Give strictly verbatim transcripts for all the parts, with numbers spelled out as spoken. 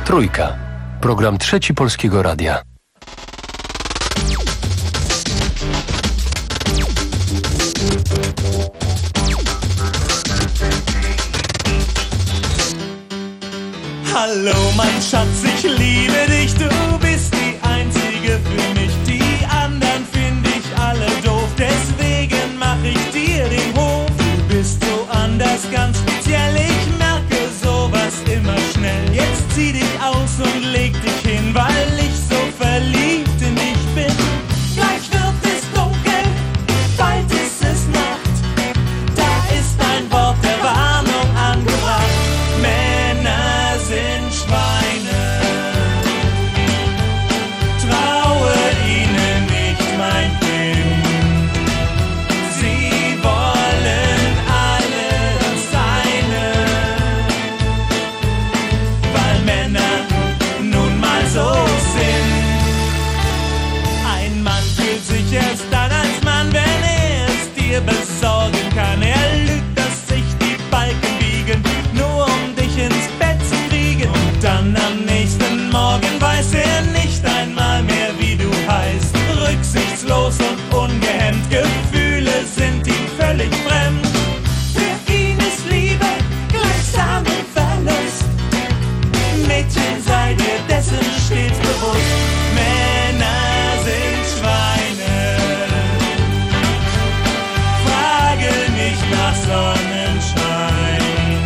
Trójka. Program Trzeci Polskiego Radia. Hallo mein Schatz, ich liebe dich, du bist die Einzige für mich. Die anderen finde ich alle doof, deswegen mach ich dir den Hof. Du bist so anders, ganz speziell, ich merke sowas immer schnell. Jetzt zieh dich aus und leg dich hin, weil ich so verliebt in dich bin. Gleich wird es dunkel, bald ist es Nacht, da ist ein Wort der Warnung angebracht. Männer sind Schweine, traue ihnen nicht, mein Kind. Sie wollen alle das Seine, weil Männer nun mal so sind. Ein Mann fühlt sich erst dann als Mann, wenn er es dir besorgen kann. Er lügt, dass sich die Balken biegen, nur um dich ins Bett zu kriegen. Und dann am nächsten Morgen weiß er nicht einmal mehr, wie du heißt. Rücksichtslos und ungehemmt, Gefühle sind ihm völlig fremd. Für ihn ist Liebe gleichsam mit Verlust. Mädchen, sei dir dessen stets bewusst. Männer sind Schweine, frage nicht nach Sonnenschein.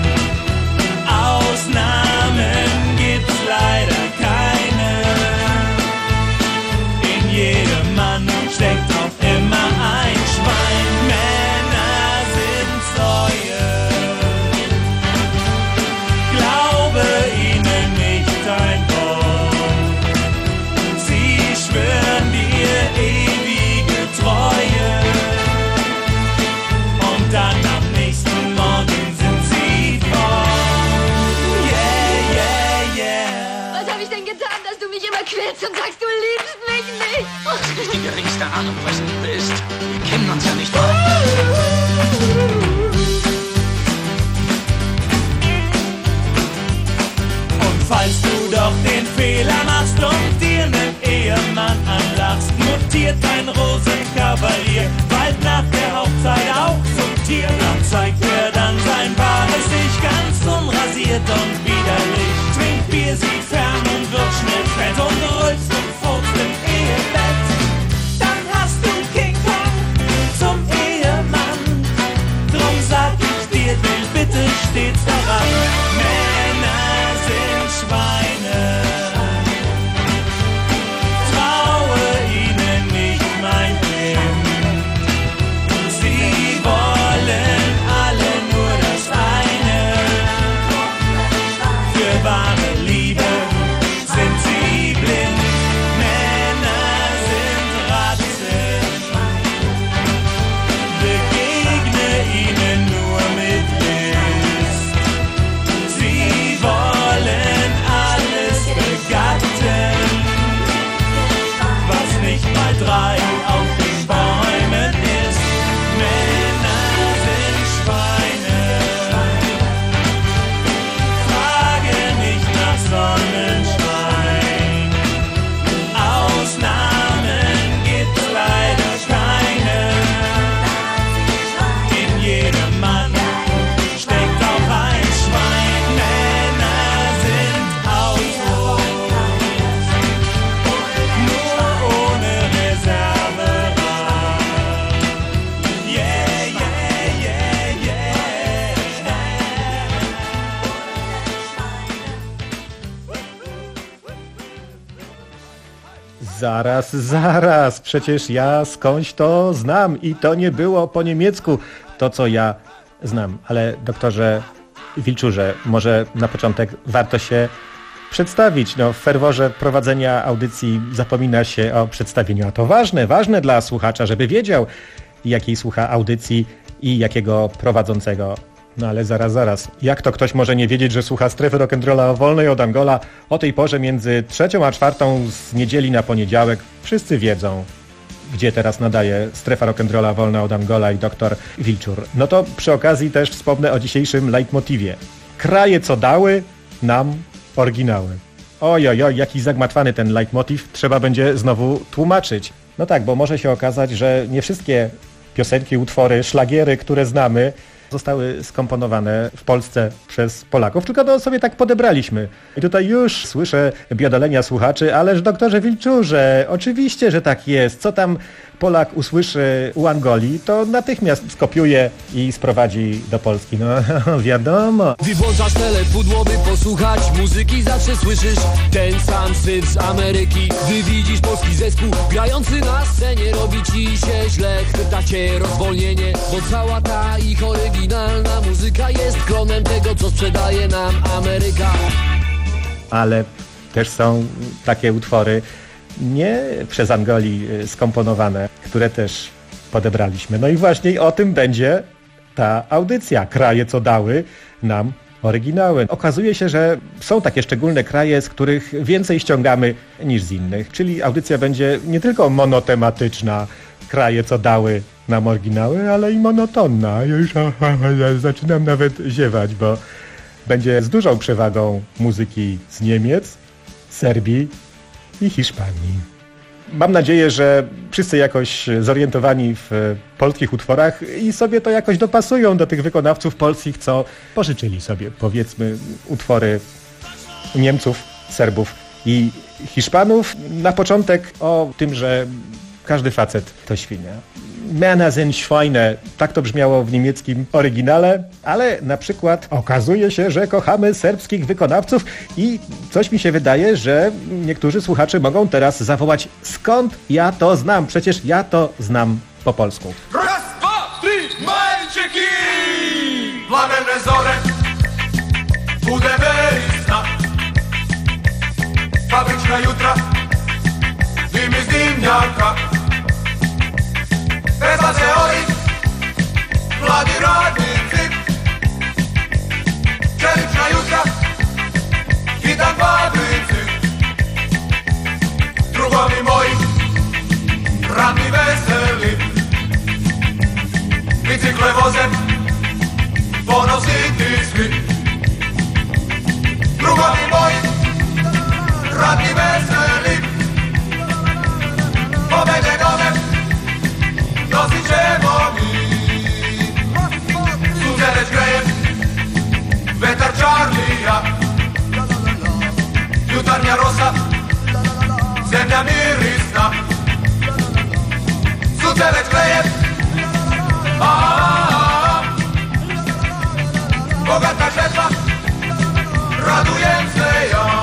Ausnahmen gibt's leider keine. In jedem Mann steckt auch immer ein Schwein. Männer sind Säue, glaube ihnen nicht ein Wort. Sie schwören dir ewige Treue. Und dann am nächsten Morgen sind sie fort. Yeah, yeah, yeah. Was habe ich denn getan, dass du mich immer quälst und sagst, du liebst mich nicht? Hast nicht die geringste Ahnung, was Liebe ist. Wir kennen uns ja nicht mal. Und falls du doch den Fehler machst und dir nen Ehemann anlachst, mutiert dein Rosenkavalier bald nach der Hochzeit auch zum Tier. Dann zeigt er dann sein wahres Ich, ganz unrasiert und widerlich. Trinkt Bier, sieht fern und wird schnell fett und rülpst und furzt im Ehebett. Dann hast du King Kong zum Ehemann. Drum sag ich dir, denk bitte stets daran. Männer sind Schweine, traue ihnen nicht, mein Kind. Sie wollen alle nur das eine. Für wahre Liebe sind sie blind. Männer sind Ratzen, begegne ihnen nur mit List. Sie wollen alles begatten, was nicht mal drei auf den Bäumen ist. Männer sind Schweine, frage nicht nach Sonnenschein. Ausnahmen gibt's leider keine. In jedem Mann steckt auch ein Schwein. Männer sind Autos, nur ohne Reserverad. Yeah, yeah, yeah, yeah. Zaraz, zaraz, przecież ja skądś to znam i to nie było po niemiecku, to co ja znam. Ale doktorze Wilczurze, może na początek warto się przedstawić. No, w ferworze prowadzenia audycji zapomina się o przedstawieniu, a to ważne, ważne dla słuchacza, żeby wiedział, jakiej słucha audycji i jakiego prowadzącego. No ale zaraz, zaraz. Jak to ktoś może nie wiedzieć, że słucha Strefy Rock'n'Rolla wolnej od Angola o tej porze między trzecią a czwartą z niedzieli na poniedziałek? Wszyscy wiedzą, gdzie teraz nadaje Strefa Rock'n'Rolla wolna od Angola i doktor Wilczur. No to przy okazji też wspomnę o dzisiejszym leitmotivie. Kraje, co dały nam oryginały. oj, oj, oj, jaki zagmatwany ten leitmotiv, trzeba będzie znowu tłumaczyć. No tak, bo może się okazać, że nie wszystkie piosenki, utwory, szlagiery, które znamy, zostały skomponowane w Polsce przez Polaków, tylko to sobie tak podebraliśmy. I tutaj już słyszę biadolenia słuchaczy, ależ doktorze Wilczurze, oczywiście, że tak jest. Co tam Polak usłyszy u Angolii, to natychmiast skopiuje i sprowadzi do Polski. No wiadomo. Gdy włączasz telepudło, by posłuchać muzyki, zawsze słyszysz ten sam syf z Ameryki. Gdy widzisz polski zespół grający na scenie, robi ci się źle, chwyta cię rozwolnienie, bo cała ta ich oryginalna muzyka jest klonem tego, co sprzedaje nam Ameryka. Ale też są takie utwory nie przez Angolii skomponowane, które też podebraliśmy. No i właśnie o tym będzie ta audycja. Kraje, co dały nam oryginały. Okazuje się, że są takie szczególne kraje, z których więcej ściągamy niż z innych. Czyli audycja będzie nie tylko monotematyczna, kraje, co dały nam oryginały, ale i monotonna. Już zaczynam nawet ziewać, bo będzie z dużą przewagą muzyki z Niemiec, Serbii i Hiszpanii. Mam nadzieję, że wszyscy jakoś zorientowani w polskich utworach i sobie to jakoś dopasują do tych wykonawców polskich, co pożyczyli sobie, powiedzmy, utwory Niemców, Serbów i Hiszpanów. Na początek o tym, że każdy facet to świnia. Männer sind Schweine, tak to brzmiało w niemieckim oryginale, ale na przykład okazuje się, że kochamy serbskich wykonawców i coś mi się wydaje, że niektórzy słuchacze mogą teraz zawołać, skąd ja to znam? Przecież ja to znam po polsku. Raz, dwa, trzy, malczyki! Plamenne zore, budemerista, fabryczna jutra, dymy z dymniaka. Bez teorii, mladi radnicy, czerwca jutra, witam fabrycy. Drugowie moi, radni weseli, bicykle wozem, ponosity swy. Drugowie moi, radni weseli, pobędzie domem, dosyć czego mi. Słonce grzeje, wetar czarny ja. Jutarnia rosa, zemlja mirysna. Słonce grzeje, a, a, a. Bogata rzecza, raduję się ja.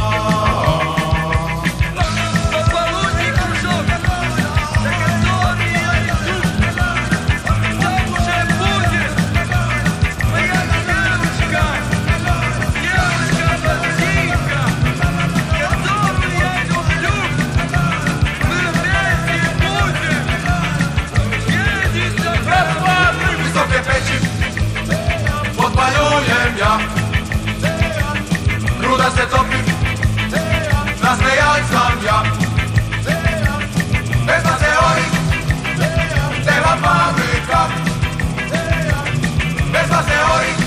Podpaluję ja. Gruda se topi, nasmejacam ja. Bez na teorii, tema fabryka. Bez na teorii,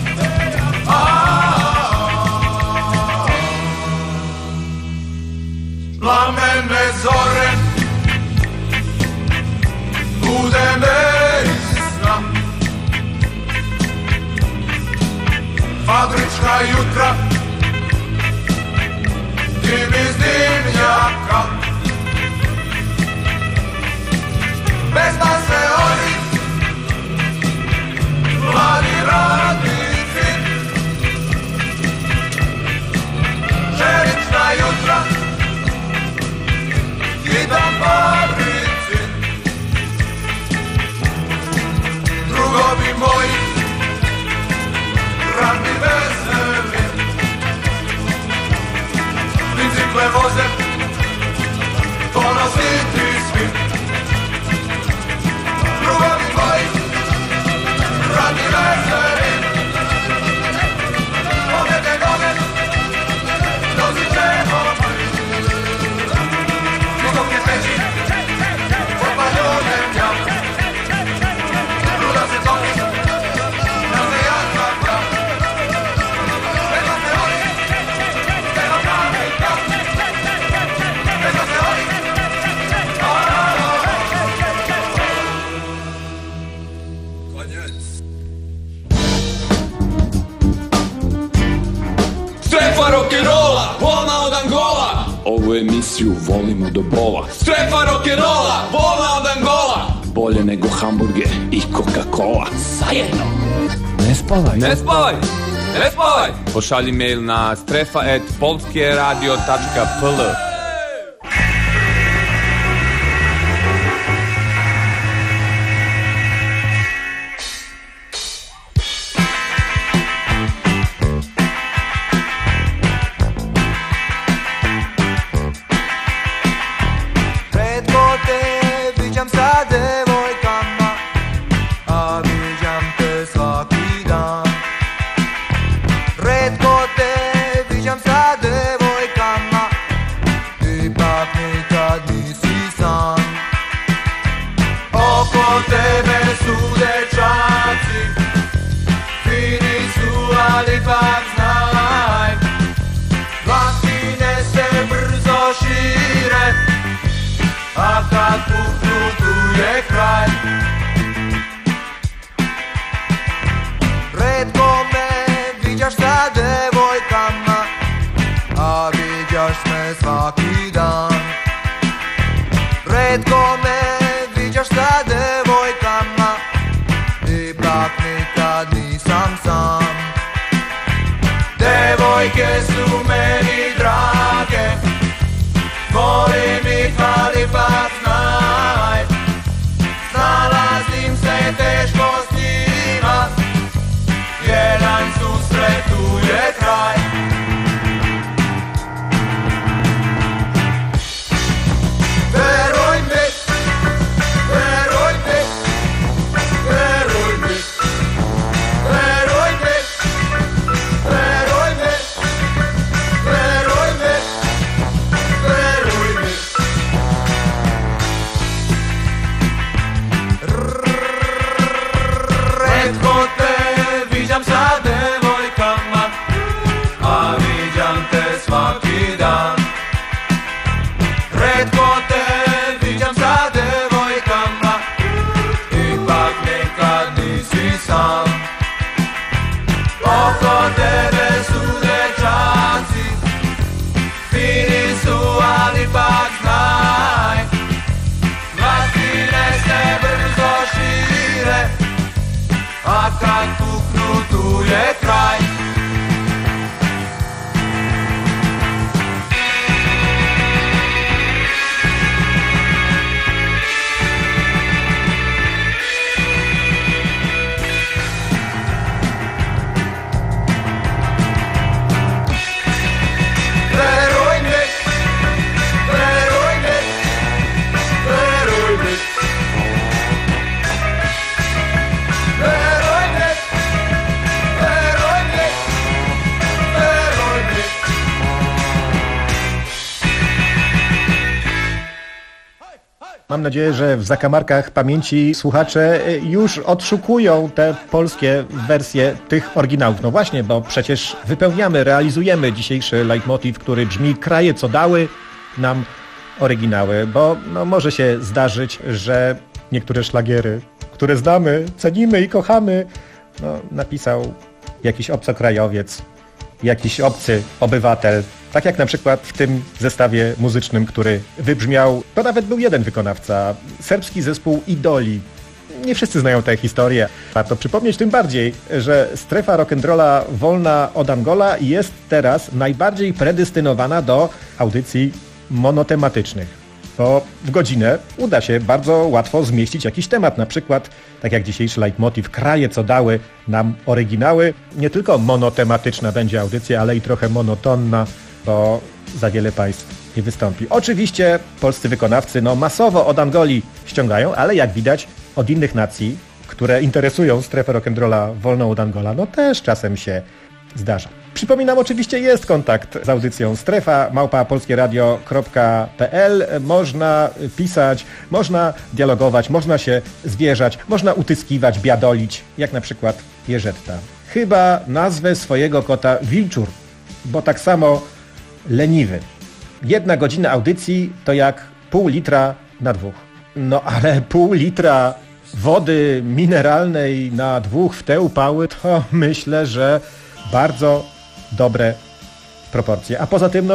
plamenne zore, budemerista, fabryczna jutra, dymy z dymniaka. Bez nas teorii, mladi radnicy, czerwca jutra, witam fabrycy. Drugowie moi, radni weseli, emisiju volimo do bola. Strefa rock'n'rolla, volna od Angola. Bolje nego hamburger i Coca-Cola. Zajedno. Ne spavaj. Ne spavaj. Ne spavaj. Pošalji mail na strefa at polskeradio tačka p l. Mam nadzieję, że w zakamarkach pamięci słuchacze już odszukują te polskie wersje tych oryginałów. No właśnie, bo przecież wypełniamy, realizujemy dzisiejszy leitmotiv, który brzmi: kraje co dały nam oryginały, bo no, może się zdarzyć, że niektóre szlagiery, które znamy, cenimy i kochamy, no, napisał jakiś obcokrajowiec, jakiś obcy obywatel. Tak jak na przykład w tym zestawie muzycznym, który wybrzmiał, to nawet był jeden wykonawca, serbski zespół Idoli. Nie wszyscy znają tę historię. Warto przypomnieć tym bardziej, że strefa rock'n'rolla wolna od Angola jest teraz najbardziej predestynowana do audycji monotematycznych. Bo w godzinę uda się bardzo łatwo zmieścić jakiś temat, na przykład, tak jak dzisiejszy leitmotiv, kraje co dały nam oryginały. Nie tylko monotematyczna będzie audycja, ale i trochę monotonna, bo za wiele państw nie wystąpi. Oczywiście polscy wykonawcy no masowo od Angolii ściągają, ale jak widać od innych nacji, które interesują strefę rock'n'rolla wolną od Angola, no też czasem się zdarza. Przypominam, oczywiście jest kontakt z audycją strefa małpa polskieradio kropka p l. Można pisać, można dialogować, można się zwierzać, można utyskiwać, biadolić, jak na przykład Jerzetta. Chyba nazwę swojego kota Wilczur, bo tak samo leniwy. Jedna godzina audycji to jak pół litra na dwóch. No ale pół litra wody mineralnej na dwóch w te upały to myślę, że bardzo dobre proporcje. A poza tym, no,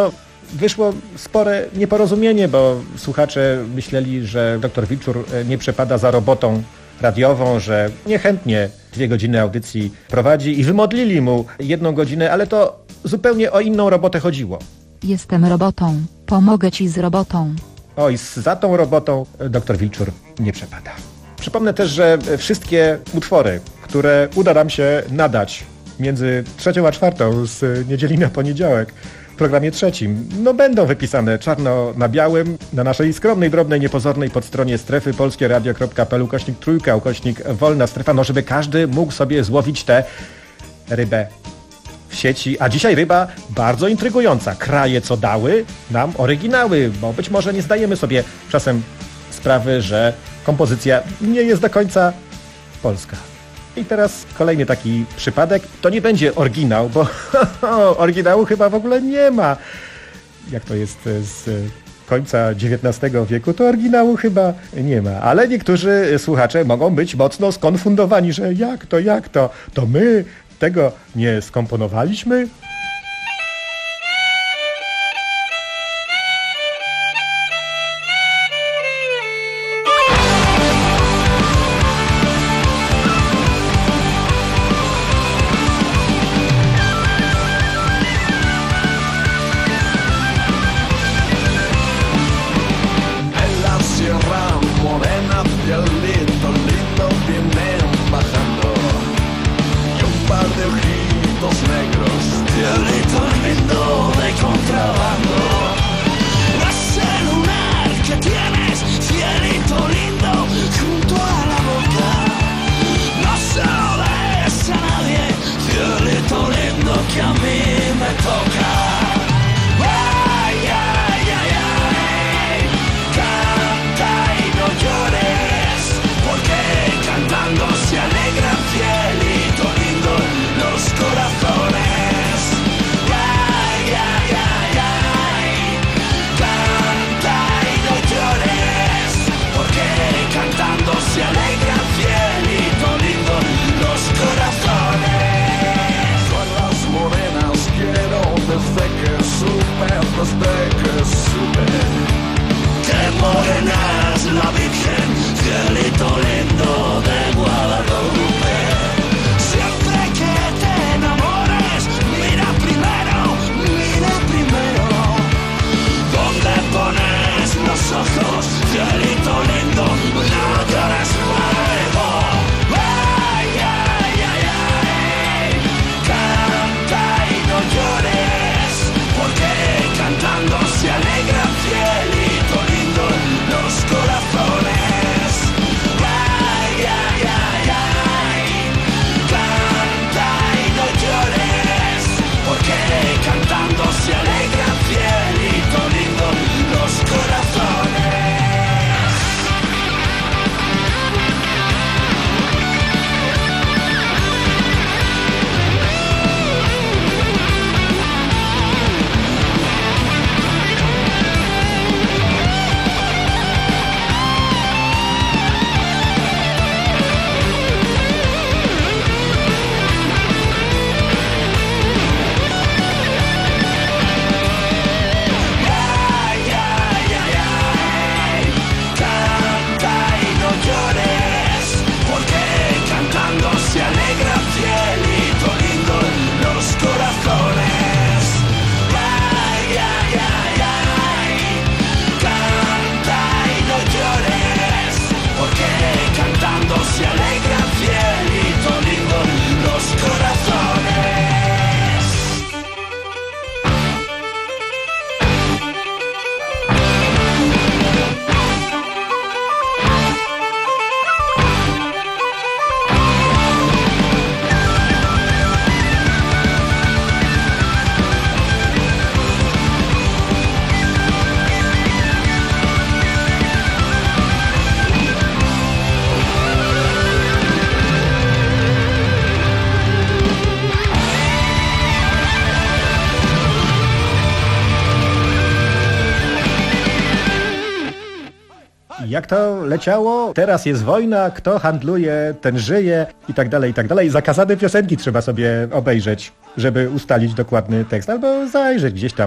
wyszło spore nieporozumienie, bo słuchacze myśleli, że doktor Wilczur nie przepada za robotą radiową, że niechętnie dwie godziny audycji prowadzi i wymodlili mu jedną godzinę, ale to zupełnie o inną robotę chodziło. Jestem robotą, pomogę ci z robotą. Oj, za tą robotą doktor Wilczur nie przepada. Przypomnę też, że wszystkie utwory, które uda nam się nadać między trzecią a czwartą z niedzieli na poniedziałek w programie trzecim, no będą wypisane czarno na białym na naszej skromnej, drobnej, niepozornej podstronie strefy polskieradio kropka p l ukośnik trójka, ukośnik wolna strefa, no żeby każdy mógł sobie złowić tę rybę w sieci. A dzisiaj ryba bardzo intrygująca. Kraje, co dały nam oryginały, bo być może nie zdajemy sobie czasem sprawy, że kompozycja nie jest do końca polska. I teraz kolejny taki przypadek. To nie będzie oryginał, bo oryginału chyba w ogóle nie ma. Jak to jest z końca dziewiętnastego wieku, to oryginału chyba nie ma. Ale niektórzy słuchacze mogą być mocno skonfundowani, że jak to, jak to, to my tego nie skomponowaliśmy? Jak to leciało? Teraz jest wojna, kto handluje, ten żyje i tak dalej, i tak dalej. Zakazane piosenki trzeba sobie obejrzeć, żeby ustalić dokładny tekst, albo zajrzeć gdzieś tam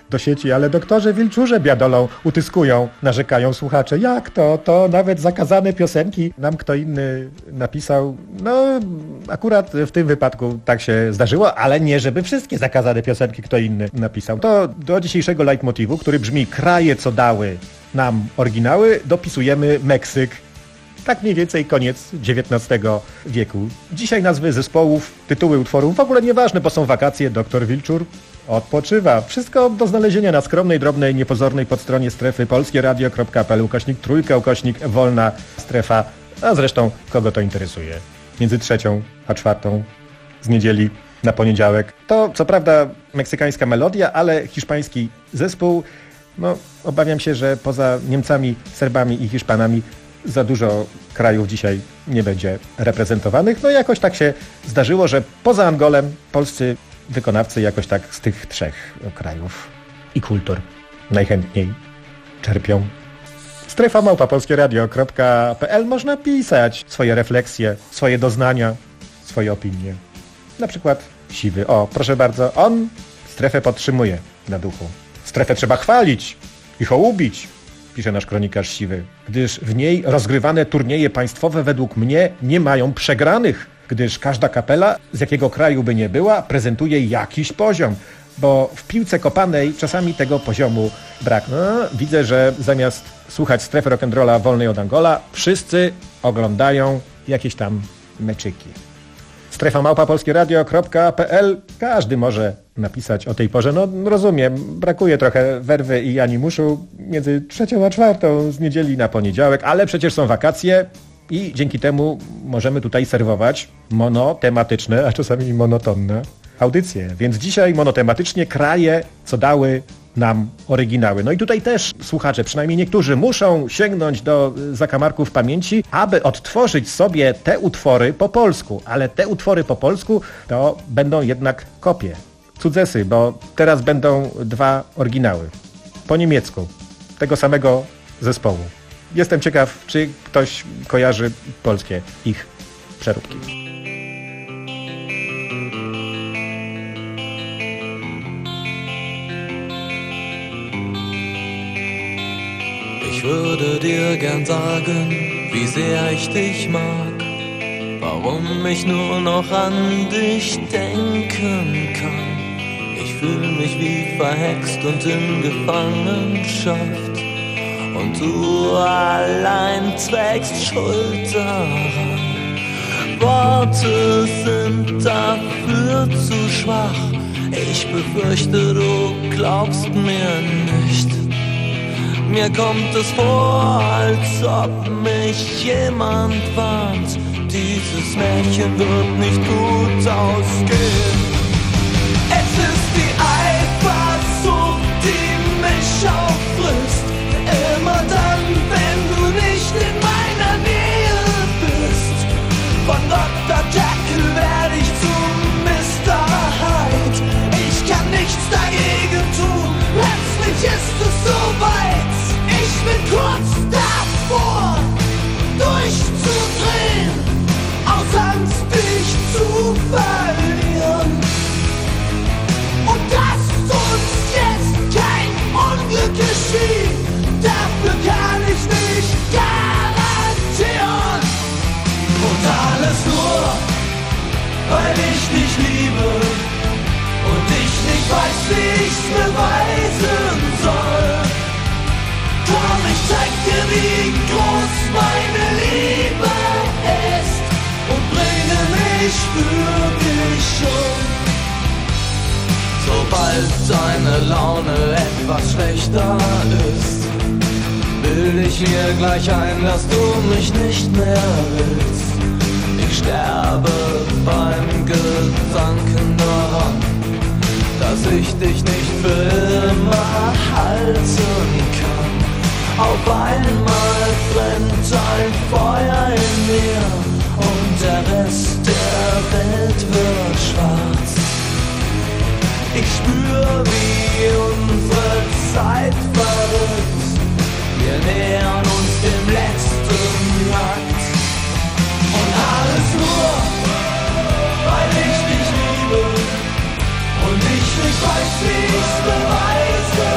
do sieci, ale doktorze Wilczurze biadolą, utyskują, narzekają słuchacze. Jak to? To nawet zakazane piosenki nam kto inny napisał. No, akurat w tym wypadku tak się zdarzyło, ale nie, żeby wszystkie zakazane piosenki kto inny napisał. To do dzisiejszego leitmotivu, który brzmi kraje, co dały nam oryginały, dopisujemy Meksyk. Tak mniej więcej koniec dziewiętnastego wieku. Dzisiaj nazwy zespołów, tytuły utworów w ogóle nieważne, bo są wakacje, doktor Wilczur odpoczywa. Wszystko do znalezienia na skromnej, drobnej, niepozornej podstronie strefy polskieradio kropka p l ukośnik trójka ukośnik wolna strefa. A zresztą kogo to interesuje? Między trzecią a czwartą z niedzieli na poniedziałek. To co prawda meksykańska melodia, ale hiszpański zespół. No, obawiam się, że poza Niemcami, Serbami i Hiszpanami za dużo krajów dzisiaj nie będzie reprezentowanych. No jakoś tak się zdarzyło, że poza Angolem polscy wykonawcy jakoś tak z tych trzech krajów i kultur najchętniej czerpią. Strefa małpa polskieradio kropka p l. Można pisać swoje refleksje, swoje doznania, swoje opinie. Na przykład Siwy. O, proszę bardzo, on strefę podtrzymuje na duchu. Strefę trzeba chwalić i hołubić, pisze nasz kronikarz Siwy, gdyż w niej rozgrywane turnieje państwowe według mnie nie mają przegranych, gdyż każda kapela, z jakiego kraju by nie była, prezentuje jakiś poziom, bo w piłce kopanej czasami tego poziomu brak. No, widzę, że zamiast słuchać strefy rock'n'rolla wolnej od Angola, wszyscy oglądają jakieś tam meczyki. Strefa małpa polskieradio kropka p l. Każdy może napisać o tej porze. No rozumiem, brakuje trochę werwy i animuszu między trzecią a czwartą z niedzieli na poniedziałek, ale przecież są wakacje i dzięki temu możemy tutaj serwować monotematyczne, a czasami monotonne audycje. Więc dzisiaj monotematycznie kraje, co dały nam oryginały. No i tutaj też słuchacze, przynajmniej niektórzy, muszą sięgnąć do zakamarków pamięci, aby odtworzyć sobie te utwory po polsku. Ale te utwory po polsku to będą jednak kopie, cudzesy, bo teraz będą dwa oryginały. Po niemiecku, tego samego zespołu. Jestem ciekaw, czy ktoś kojarzy polskie ich przeróbki. Ich würde dir gern sagen, wie sehr ich dich mag, warum ich nur noch an dich denken kann. Ich fühl mich wie verhext und in Gefangenschaft, und du allein trägst Schuld daran. Worte sind dafür zu schwach, ich befürchte, du glaubst mir nicht. Mir kommt es vor, als ob mich jemand warnt. Dieses Märchen wird nicht gut ausgehen. Es ist die Eifersucht, die mich auffrisst. Immer dann, wenn du nicht in meiner Nähe bist. Von Doktor Jekyll werde ich zum Mister Hyde. Ich kann nichts dagegen tun, plötzlich ist es soweit. Ich bin kurz davor, durchzudrehen, aus Angst dich zu verlieren. Und dass uns jetzt kein Unglück geschieht, dafür kann ich nicht garantieren. Und alles nur, weil ich dich liebe und ich nicht weiß, wie ich's beweisen soll. Komm, ich zeig dir, wie groß meine Liebe ist und bringe mich für dich um. Sobald deine Laune etwas schlechter ist, bild ich mir gleich ein, dass du mich nicht mehr willst. Ich sterbe beim Gedanken daran, dass ich dich nicht für immer halten kann. Auf einmal brennt ein Feuer in mir und der Rest der Welt wird schwarz. Ich spür, wie unsere Zeit verrückt. Wir nähern uns dem letzten Akt. Und alles nur, weil ich dich liebe und ich nicht weiß, wie ich's beweise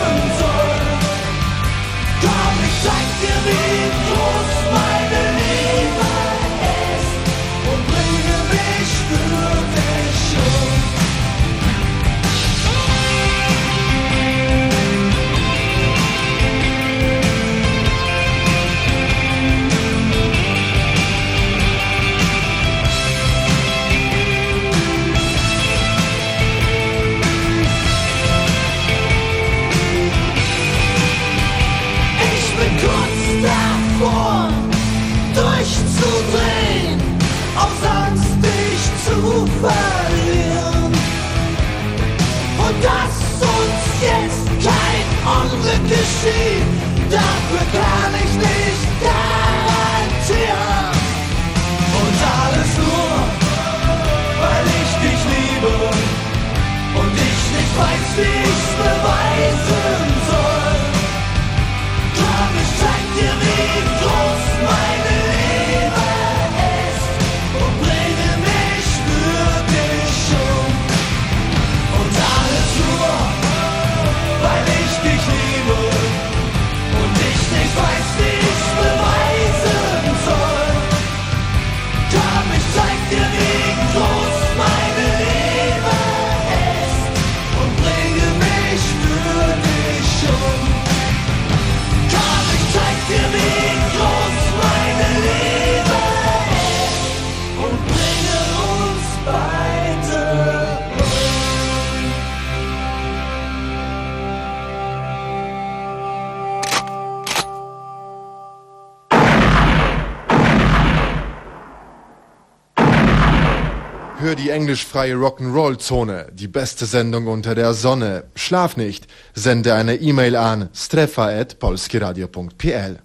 Hör die englischfreie Rock'n'Roll-Zone, die beste Sendung unter der Sonne. Schlaf nicht, sende eine E-Mail an strefa at polskieradio punkt p l.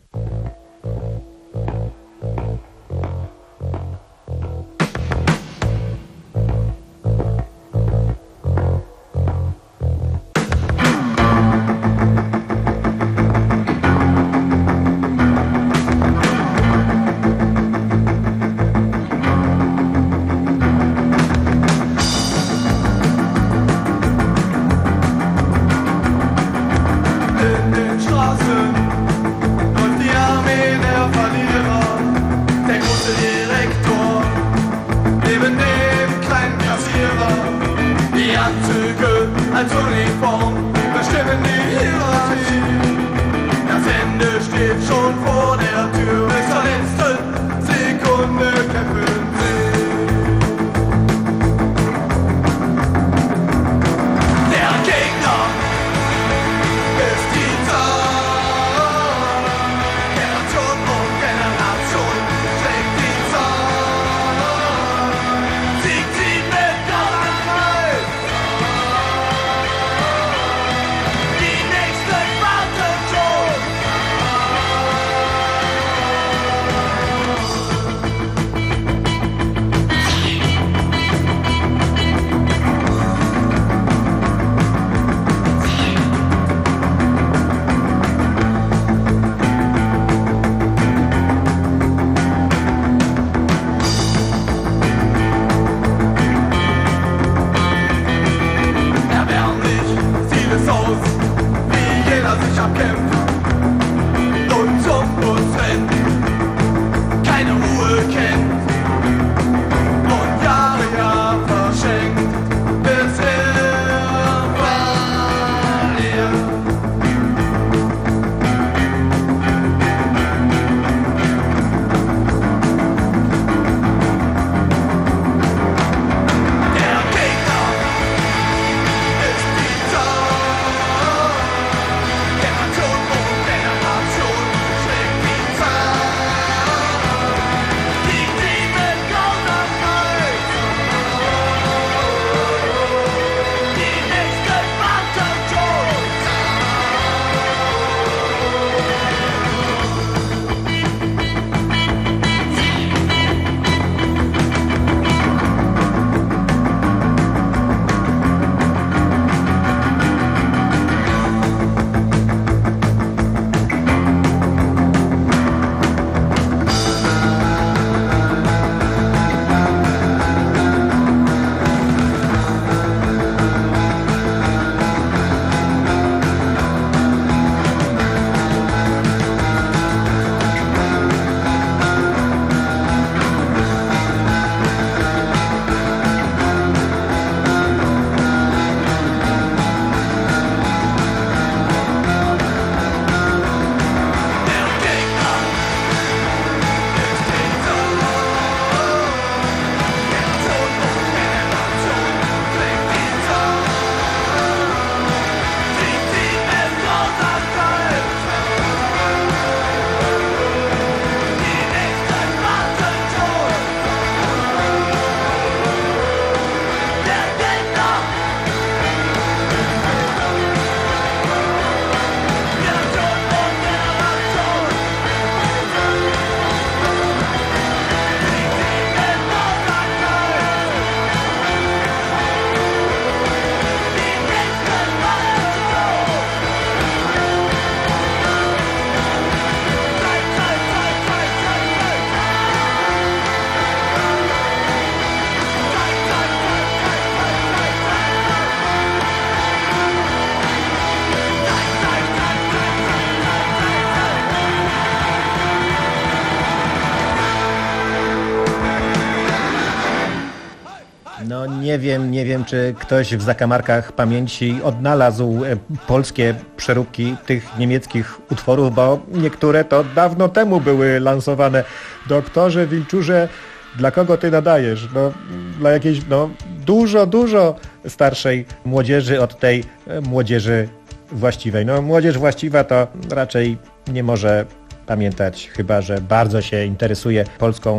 Als Uniform bestimmen die Hierarchie. Das Ende steht schon vor der Tür. Bis zur letzten Sekunde kämpfen sie. Der Gegner ist die Zahl. Generation und Generation schlägt die Zahl. Siegt sie mit Gaulandheit. Sich abkämpft und zum Bus rennt, keine Ruhe kennt und Jahre, Jahre verschenkt, bis er verliert. Der Gegner ist die Zahl. Generation und Generation schlägt die Zahl. Siegt sie mit Grausamkeit. Die nächste wartet schon. No nie wiem, nie wiem, czy ktoś w zakamarkach pamięci odnalazł e, polskie przeróbki tych niemieckich utworów, bo niektóre to dawno temu były lansowane. Doktorze Wilczurze, dla kogo ty nadajesz? No, dla jakiejś no, dużo, dużo starszej młodzieży od tej e, młodzieży właściwej. No młodzież właściwa to raczej nie może pamiętać, chyba że bardzo się interesuje polską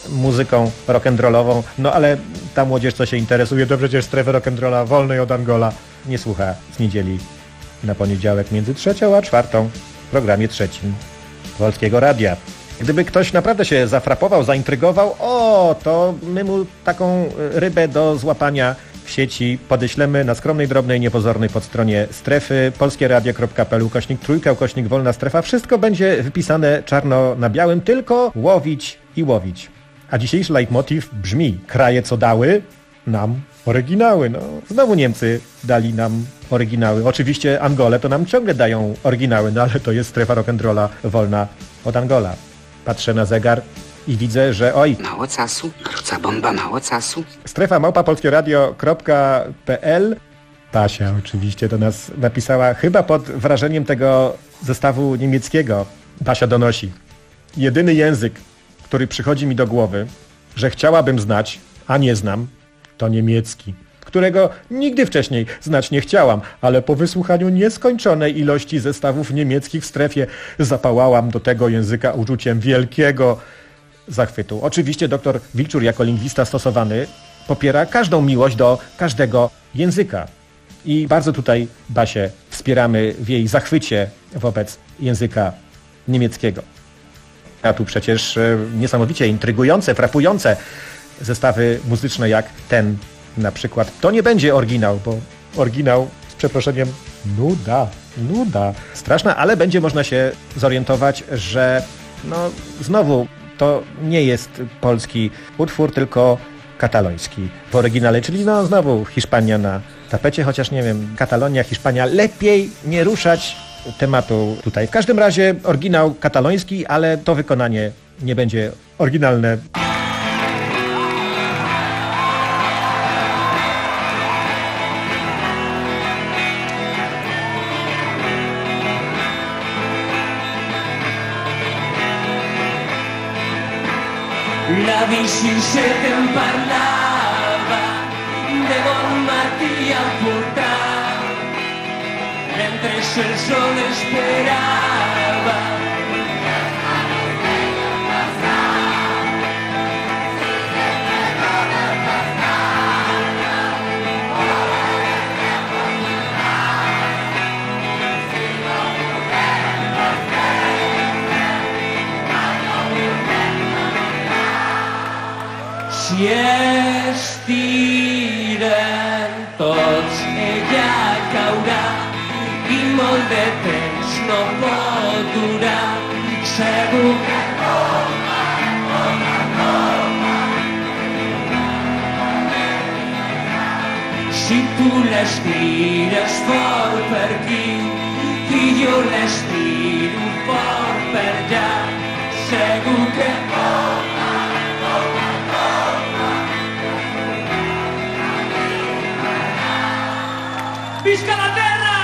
muzyką rock'n'rollową, no ale ta młodzież, co się interesuje, to przecież strefę rock'n'rolla wolnej od Angola nie słucha z niedzieli na poniedziałek między trzecią a czwartą w programie trzecim Polskiego Radia. Gdyby ktoś naprawdę się zafrapował, zaintrygował, o, to my mu taką rybę do złapania w sieci podeślemy na skromnej, drobnej, niepozornej podstronie strefy polskieradio kropka p l ukośnik trójka, ukośnik wolna strefa. Wszystko będzie wypisane czarno na białym, tylko łowić i łowić. A dzisiejszy leitmotiv brzmi: kraje co dały nam oryginały. No, znowu Niemcy dali nam oryginały. Oczywiście Angole to nam ciągle dają oryginały, no ale to jest strefa rock'n'rolla wolna od Angola. Patrzę na zegar i widzę, że oj... Mało czasu, króca bomba, mało czasu. Strefa małpa polskieradio kropka p l. Basia oczywiście do nas napisała, chyba pod wrażeniem tego zestawu niemieckiego. Basia donosi: jedyny język, który przychodzi mi do głowy, że chciałabym znać, a nie znam, to niemiecki, którego nigdy wcześniej znać nie chciałam, ale po wysłuchaniu nieskończonej ilości zestawów niemieckich w strefie zapałałam do tego języka uczuciem wielkiego zachwytu. Oczywiście dr Wilczur jako lingwista stosowany popiera każdą miłość do każdego języka. I bardzo tutaj Basię wspieramy w jej zachwycie wobec języka niemieckiego. A tu przecież niesamowicie intrygujące, frapujące zestawy muzyczne jak ten na przykład. To nie będzie oryginał, bo oryginał, z przeproszeniem, nuda, nuda. Straszna, ale będzie można się zorientować, że no znowu to nie jest polski utwór, tylko kataloński w oryginale, czyli no znowu Hiszpania na tapecie, chociaż nie wiem, Katalonia, Hiszpania, lepiej nie ruszać tematu tutaj. W każdym razie oryginał kataloński, ale to wykonanie nie będzie oryginalne. La bicicleta parlava de bon matí al portal, mentre el sol esperava. Si estiren tots, ella caurà i molt de temps no pot durar. Segur que toma, toma, toma. Si tu l'estires fort per aquí i jo l'estiro fort per allà, segur que toma. Visca la terra!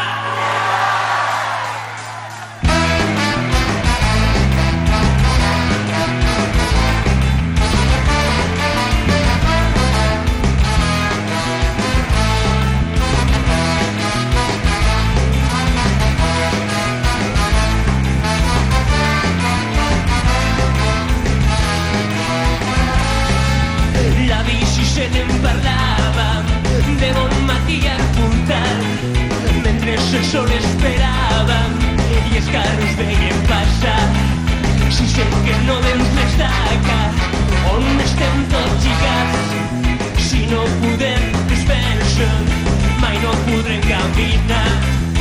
La bici se te'n parlava de bon matí al portal, mentre el sol esperàvem i els carros veiem passar. Si sé que no veus l'estaca on estem tots lligats, si no podem desfer-se mai no podrem caminar.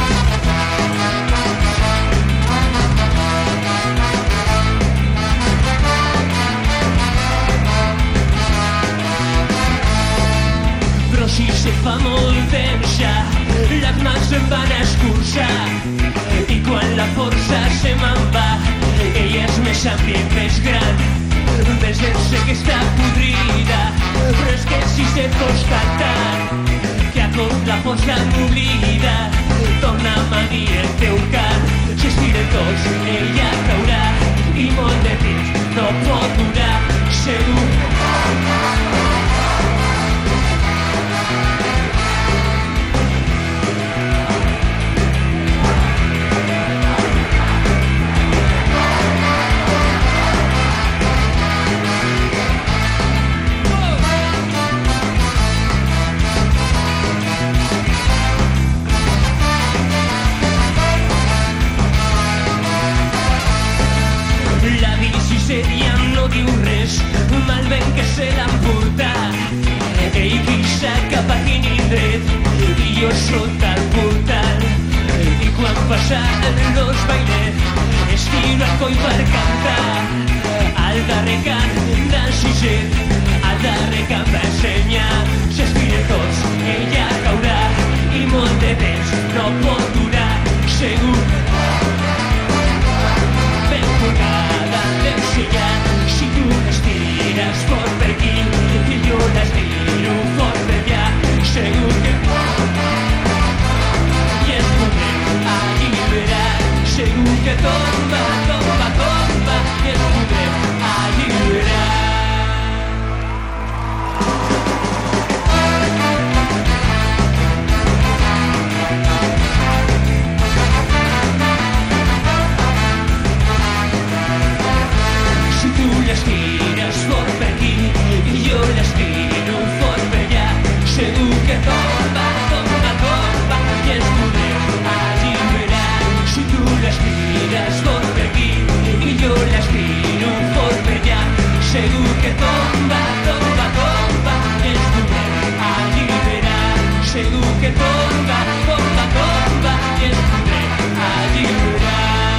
Però si se fa molt temps ja les mans em van escurçar i quan la força se me'n va ella és més àmplia i més gran. Ves en sé que està podrida, però és que si se fos cantant que a cop la força m'oblida, torna'm a dir el teu cant. Si estiren tots ella caurà i molt de temps no pot durar. Segur se l'emporta ell pixa cap a quin indret i jo sota el portal i quan passaven los bailets estiro el coll per cantar al darrer cant del sisè al darrer cant va ensenyar s'estira tots, ella caurà i molt de temps no pot durar segur ben colgada d'ensenyar si tu l'estires fort per aquí i jo l'estiro fort per allà segur que i ens podrem alliberar segur que tomba, tomba, tomba i ens podrem alliberar. Si tu l'estires fort per aquí i jo l'estiro fort per allà segur que tomba, tomba, tomba i ens podrem alliberar. Si tu l'estires fort per aquí i jo l'estiro fort per allà segur que tomba, tomba, tomba i ens podrem alliberar. Segur que tomba, tomba, tomba i ens podrem alliberar.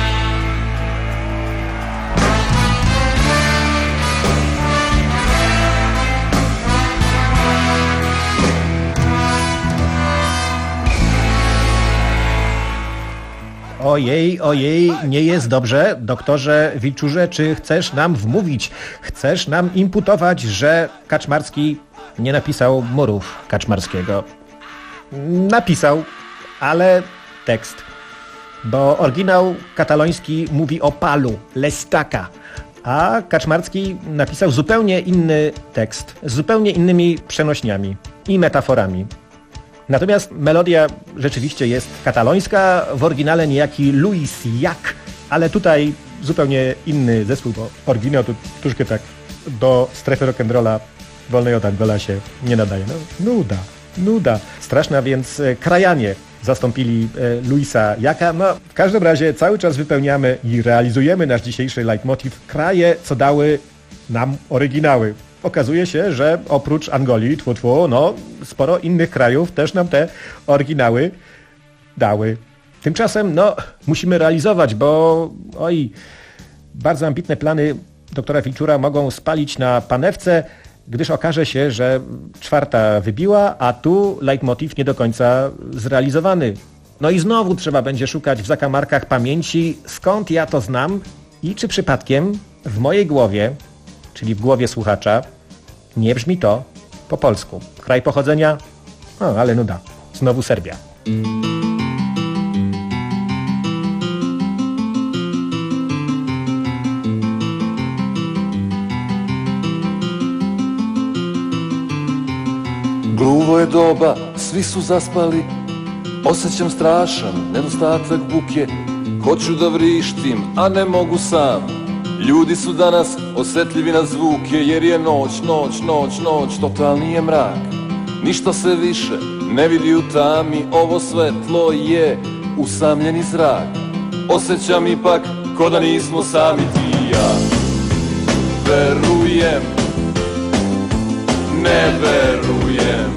Ojej, ojej, nie jest dobrze. Doktorze Wilczurze, czy chcesz nam wmówić, chcesz nam imputować, że Kaczmarski nie napisał Murów Kaczmarskiego? Napisał, ale tekst. Bo oryginał kataloński mówi o palu, lestaka, a Kaczmarski napisał zupełnie inny tekst, z zupełnie innymi przenośniami i metaforami. Natomiast melodia rzeczywiście jest katalońska, w oryginale niejaki Louis Jak, ale tutaj zupełnie inny zespół, bo oryginał to troszkę tak do strefy rock'n'rolla wolnej od Angola się nie nadaje. No, nuda, nuda. Straszna, więc krajanie zastąpili e, Louisa Jaka. No, w każdym razie cały czas wypełniamy i realizujemy nasz dzisiejszy leitmotiv kraje, co dały nam oryginały. Okazuje się, że oprócz Angolii, tfu, tfu, no, sporo innych krajów też nam te oryginały dały. Tymczasem, no, musimy realizować, bo oj, bardzo ambitne plany doktora Wilczura mogą spalić na panewce, gdyż okaże się, że czwarta wybiła, a tu leitmotiv nie do końca zrealizowany. No i znowu trzeba będzie szukać w zakamarkach pamięci, skąd ja to znam i czy przypadkiem w mojej głowie, czyli w głowie słuchacza, nie brzmi to po polsku. Kraj pochodzenia? O, ale nuda. Znowu Serbia. Gluvo je doba, svi su zaspali, osjećam strašan nedostatak buke. Hoću da vrištim, a ne mogu sam. Ljudi su danas osjetljivi na zvuke, jer je noć, noć, noć, noć, totalni je mrak. Ništa se više ne vidi u tami, ovo svetlo je usamljeni zrak. Osjećam ipak ko da nismo sami ti i ja. Verujem, ne verujem,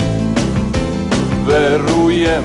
verujem,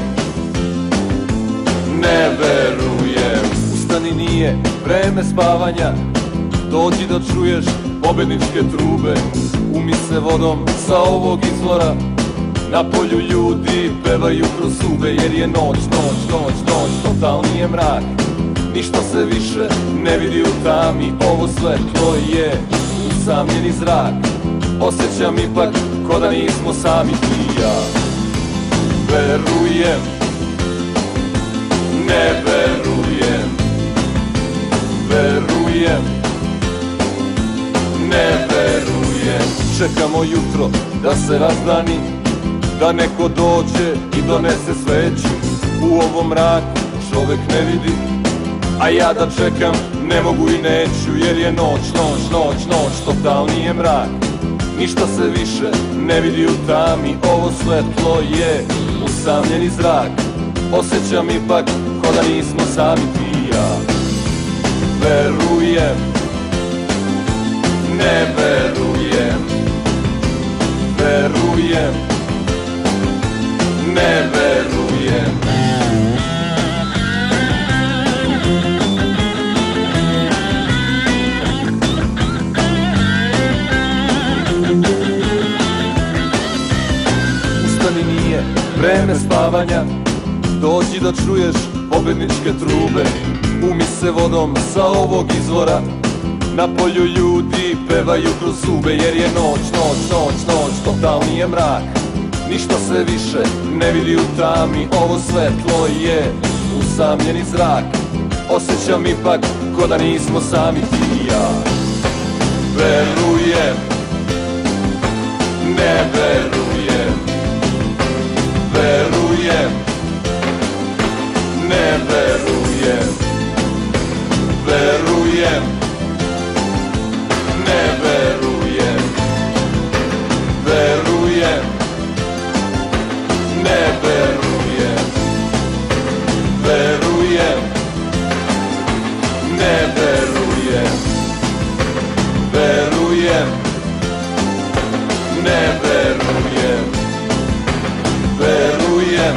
ne verujem. Ustani, nije vreme spavanja, dođi da čuješ pobedničke trube. Umi se vodom sa ovog izvora, na polju ljudi pevaju kroz zube. Jer je noć, noć, noć, noć, totalni je mrak. Ništa se više ne vidi u tami, ovo svetlo je usamljeni zrak. Osjećam ipak ko da nismo sami ti i ja. Verujem, ne verujem, verujem, ne verujem. Čekamo jutro da se razdani, da neko dođe i donese sveću. U ovom mraku čovek ne vidi, a ja da čekam ne mogu i neću. Jer je noć, noć, noć, noć, totalni je mrak. Ništa se više ne vidi u tami, ovo svetlo je usamljeni zrak. Osjećam ipak ko da nismo sami ti i ja. Verujem, ne verujem, ne verujem. Ustani, nije vreme spavanja, dođi da čuješ pobedničke trube. Umi se vodom sa ovog izvora, na polju ljudi pevaju kroz zube. Jer je noć, noć, noć, noć, totalni je mrak, ništa se više ne vidi u tami. Ovo svetlo je usamljeni zrak, osjećam ipak ko da nismo sami ti i ja. Verujem, ne verujem, verujem, ne verujem, verujem, ne verujem, verujem, ne verujem, verujem, ne verujem, verujem, ne verujem, verujem,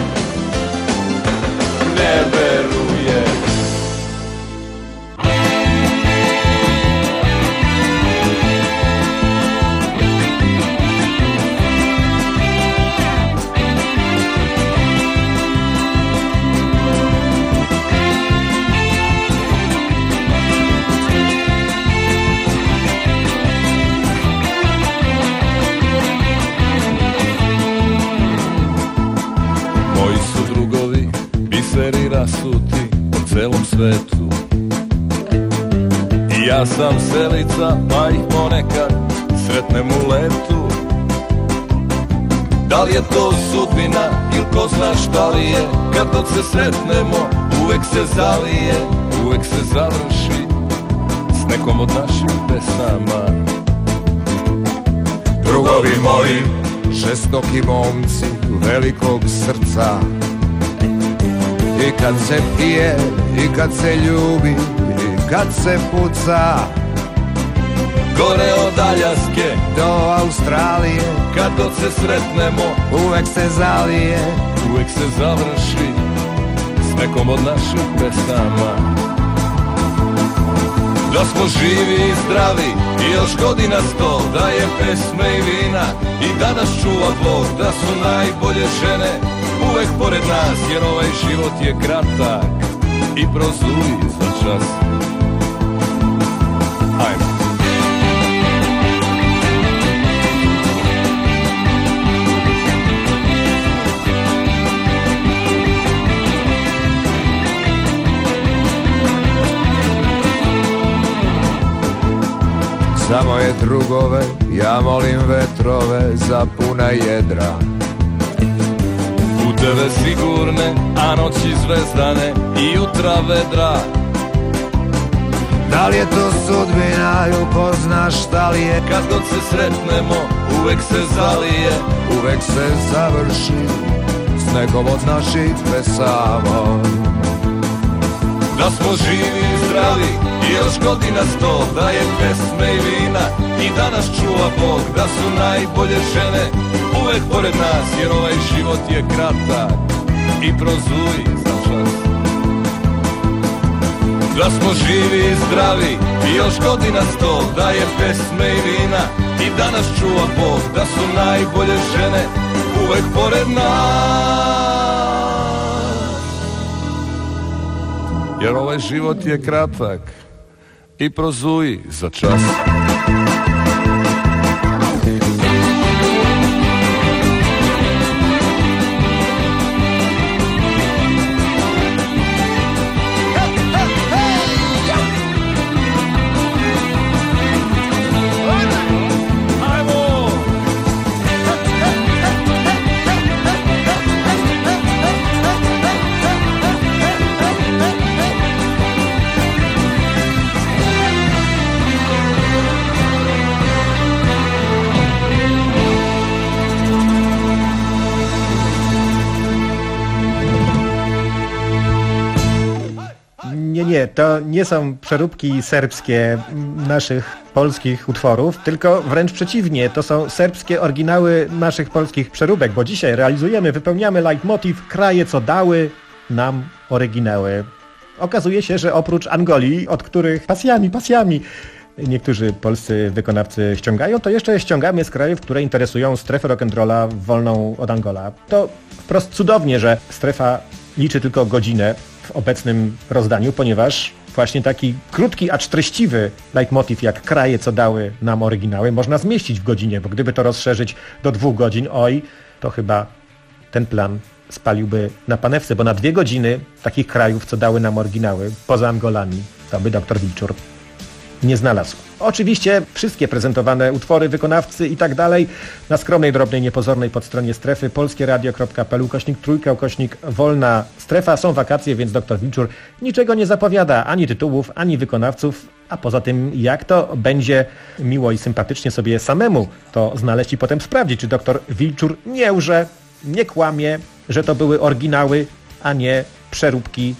ne verujem. Biseri rasuti po celom svetu, i ja sam selica pa ih ponekad sretnem u letu. Da li je to sudbina ili ko zna šta li je, kad dok se sretnemo uvek se zalije, uvek se završi s nekom od naših pesama. Drugovi moji, žestoki momci velikog srca, i kad se pije, i kad se ljubi, i kad se puca, gore od Aljaske do Australije, kad dok se sretnemo uvek se zalije, uvek se završi s nekom od naših pesama. Da smo živi i zdravi i još godina sto, da je pesme i vina i da nas čuva Bog, da su najbolje žene uvek pored nas, jer ovaj život je kratak i prozuji za čas. Ajmo. Za moje drugove ja molim vetrove za puna jedra, puteve sigurne, a noći zvezdane i jutra vedra. Da li je to sudbina ili ko zna šta li je, kad god se sretnemo uvek se zalije, uvek se završi s nekom od naših pesama. Da smo živi i zdravi i još godina sto, da je pesme i vina i da nas čuva Bog, da su najbolje žene uvek pored nas, jer ovaj život je kratak i prozuji za čas. Da smo živi i zdravi i još godina sto, da je pesme i vina i da nas čuva Bog, da su najbolje žene uvek pored nas, jer ovaj život je kratak i prozuji za čas. nie, to nie są przeróbki serbskie naszych polskich utworów, tylko wręcz przeciwnie, to są serbskie oryginały naszych polskich przeróbek, bo dzisiaj realizujemy, wypełniamy leitmotiv kraje, co dały nam oryginały. Okazuje się, że oprócz Angolii, od których pasjami, pasjami niektórzy polscy wykonawcy ściągają, to jeszcze ściągamy z krajów, które interesują strefę rock'n'rolla wolną od Angola. To wprost cudownie, że strefa liczy tylko godzinę w obecnym rozdaniu, ponieważ właśnie taki krótki, acz treściwy leitmotiv jak kraje, co dały nam oryginały, można zmieścić w godzinie, bo gdyby to rozszerzyć do dwóch godzin, oj, to chyba ten plan spaliłby na panewce, bo na dwie godziny takich krajów, co dały nam oryginały, poza Angolami, to by doktor Wilczur nie znalazł. Oczywiście wszystkie prezentowane utwory, wykonawcy i tak dalej na skromnej, drobnej, niepozornej podstronie strefy polskieradio kropka p l ukośnik trójka, ukośnik wolna strefa. Są wakacje, więc doktor Wilczur niczego nie zapowiada, ani tytułów, ani wykonawców, a poza tym jak to będzie miło i sympatycznie sobie samemu to znaleźć i potem sprawdzić, czy doktor Wilczur nie łże, nie kłamie, że to były oryginały, a nie przeróbki.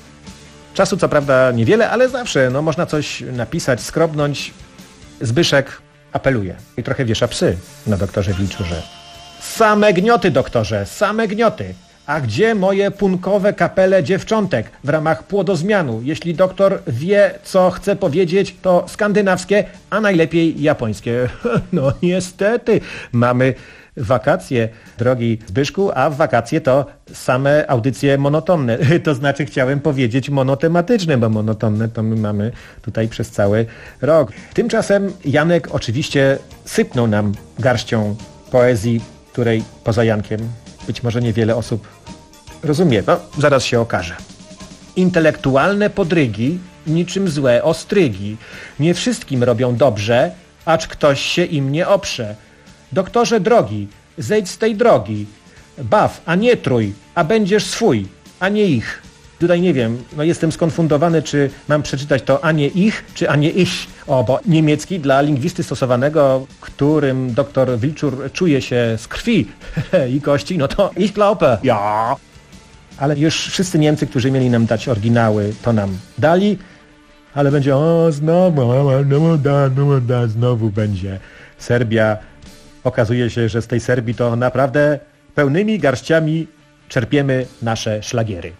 Czasu co prawda niewiele, ale zawsze no, można coś napisać, skrobnąć. Zbyszek apeluje i trochę wiesza psy na doktorze Wilczurze. Same gnioty, doktorze, same gnioty. A gdzie moje punkowe kapele dziewczątek w ramach płodozmianu? Jeśli doktor wie, co chce powiedzieć, to skandynawskie, a najlepiej japońskie. No niestety, mamy wakacje, drogi Zbyszku, a w wakacje to same audycje monotonne. To znaczy chciałem powiedzieć monotematyczne, bo monotonne to my mamy tutaj przez cały rok. Tymczasem Janek oczywiście sypnął nam garścią poezji, której poza Jankiem być może niewiele osób rozumie. No, zaraz się okaże. Intelektualne podrygi, niczym złe ostrygi. Nie wszystkim robią dobrze, acz ktoś się im nie oprze. Doktorze drogi, zejdź z tej drogi. Baw, a nie trój, a będziesz swój, a nie ich. Tutaj nie wiem, no jestem skonfundowany, czy mam przeczytać to a nie ich, czy a nie ich. O, bo niemiecki dla lingwisty stosowanego, którym doktor Wilczur czuje się z krwi i kości, no to ich glaube, ja. Ale już wszyscy Niemcy, którzy mieli nam dać oryginały, to nam dali, ale będzie o, znowu, znowu da, znowu da, znowu będzie Serbia. Okazuje się, że z tej Serbii to naprawdę pełnymi garściami czerpiemy nasze szlagiery.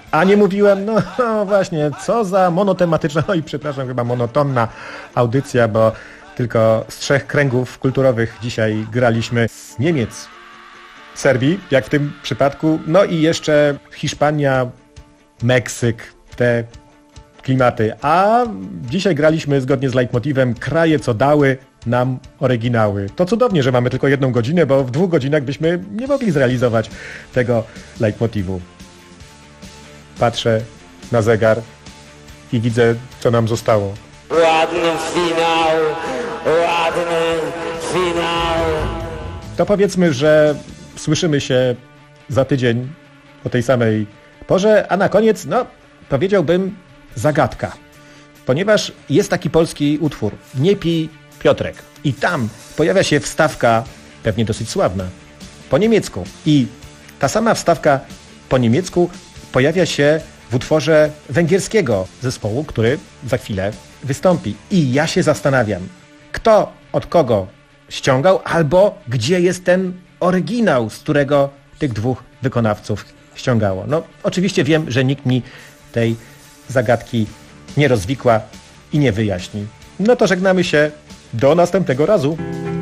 A nie mówiłem, no, no właśnie, co za monotematyczna, oj przepraszam, chyba monotonna audycja, bo tylko z trzech kręgów kulturowych dzisiaj graliśmy z Niemiec, Serbii, jak w tym przypadku, no i jeszcze Hiszpania, Meksyk, te klimaty. A dzisiaj graliśmy zgodnie z leitmotivem kraje, co dały nam oryginały. To cudownie, że mamy tylko jedną godzinę, bo w dwóch godzinach byśmy nie mogli zrealizować tego leitmotivu. Patrzę na zegar i widzę, co nam zostało. Ładny finał, ładny finał. To powiedzmy, że słyszymy się za tydzień o tej samej porze, a na koniec, no, powiedziałbym zagadka. Ponieważ jest taki polski utwór, Nie pij Piotrek. I tam pojawia się wstawka, pewnie dosyć sławna, po niemiecku. I ta sama wstawka po niemiecku pojawia się w utworze węgierskiego zespołu, który za chwilę wystąpi. I ja się zastanawiam, kto od kogo ściągał, albo gdzie jest ten oryginał, z którego tych dwóch wykonawców ściągało. No, oczywiście wiem, że nikt mi tej zagadki nie rozwikła i nie wyjaśni. No to żegnamy się do następnego razu.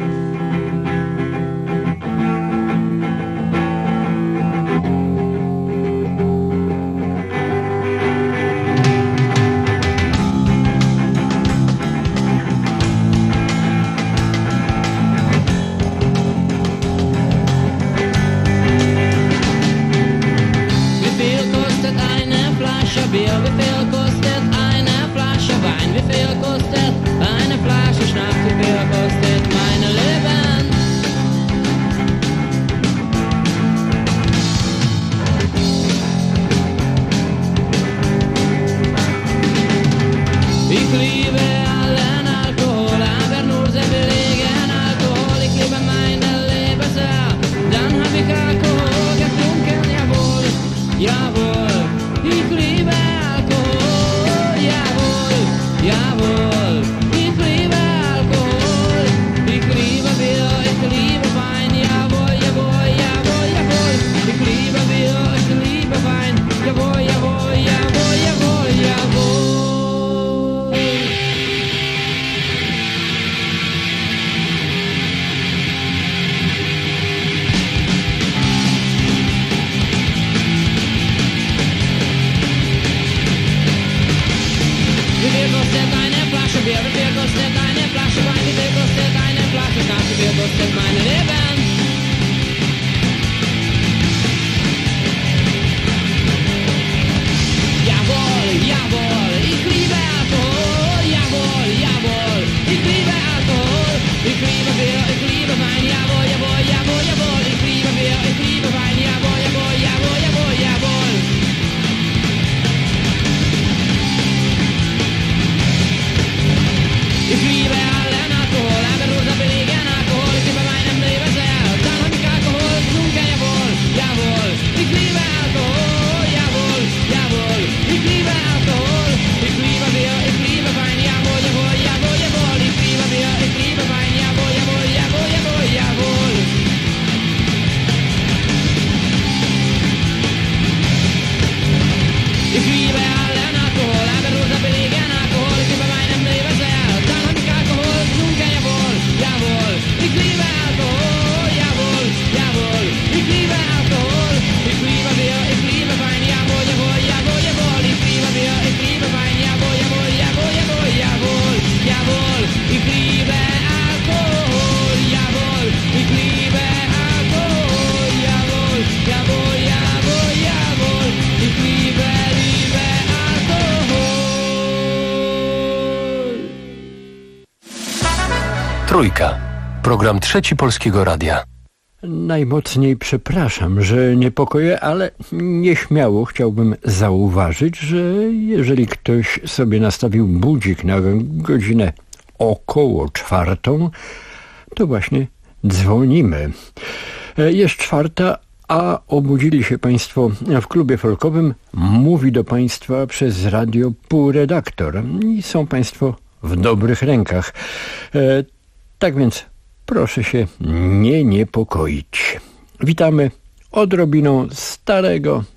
Trójka. Program Trzeci Polskiego Radia. Najmocniej przepraszam, że niepokoję, ale nieśmiało chciałbym zauważyć, że jeżeli ktoś sobie nastawił budzik na godzinę około czwartą, to właśnie dzwonimy. Jest czwarta, a obudzili się Państwo w klubie folkowym. Mówi do Państwa przez radio półredaktor i są Państwo w dobrych rękach. E, tak więc proszę się nie niepokoić. Witamy odrobiną starego,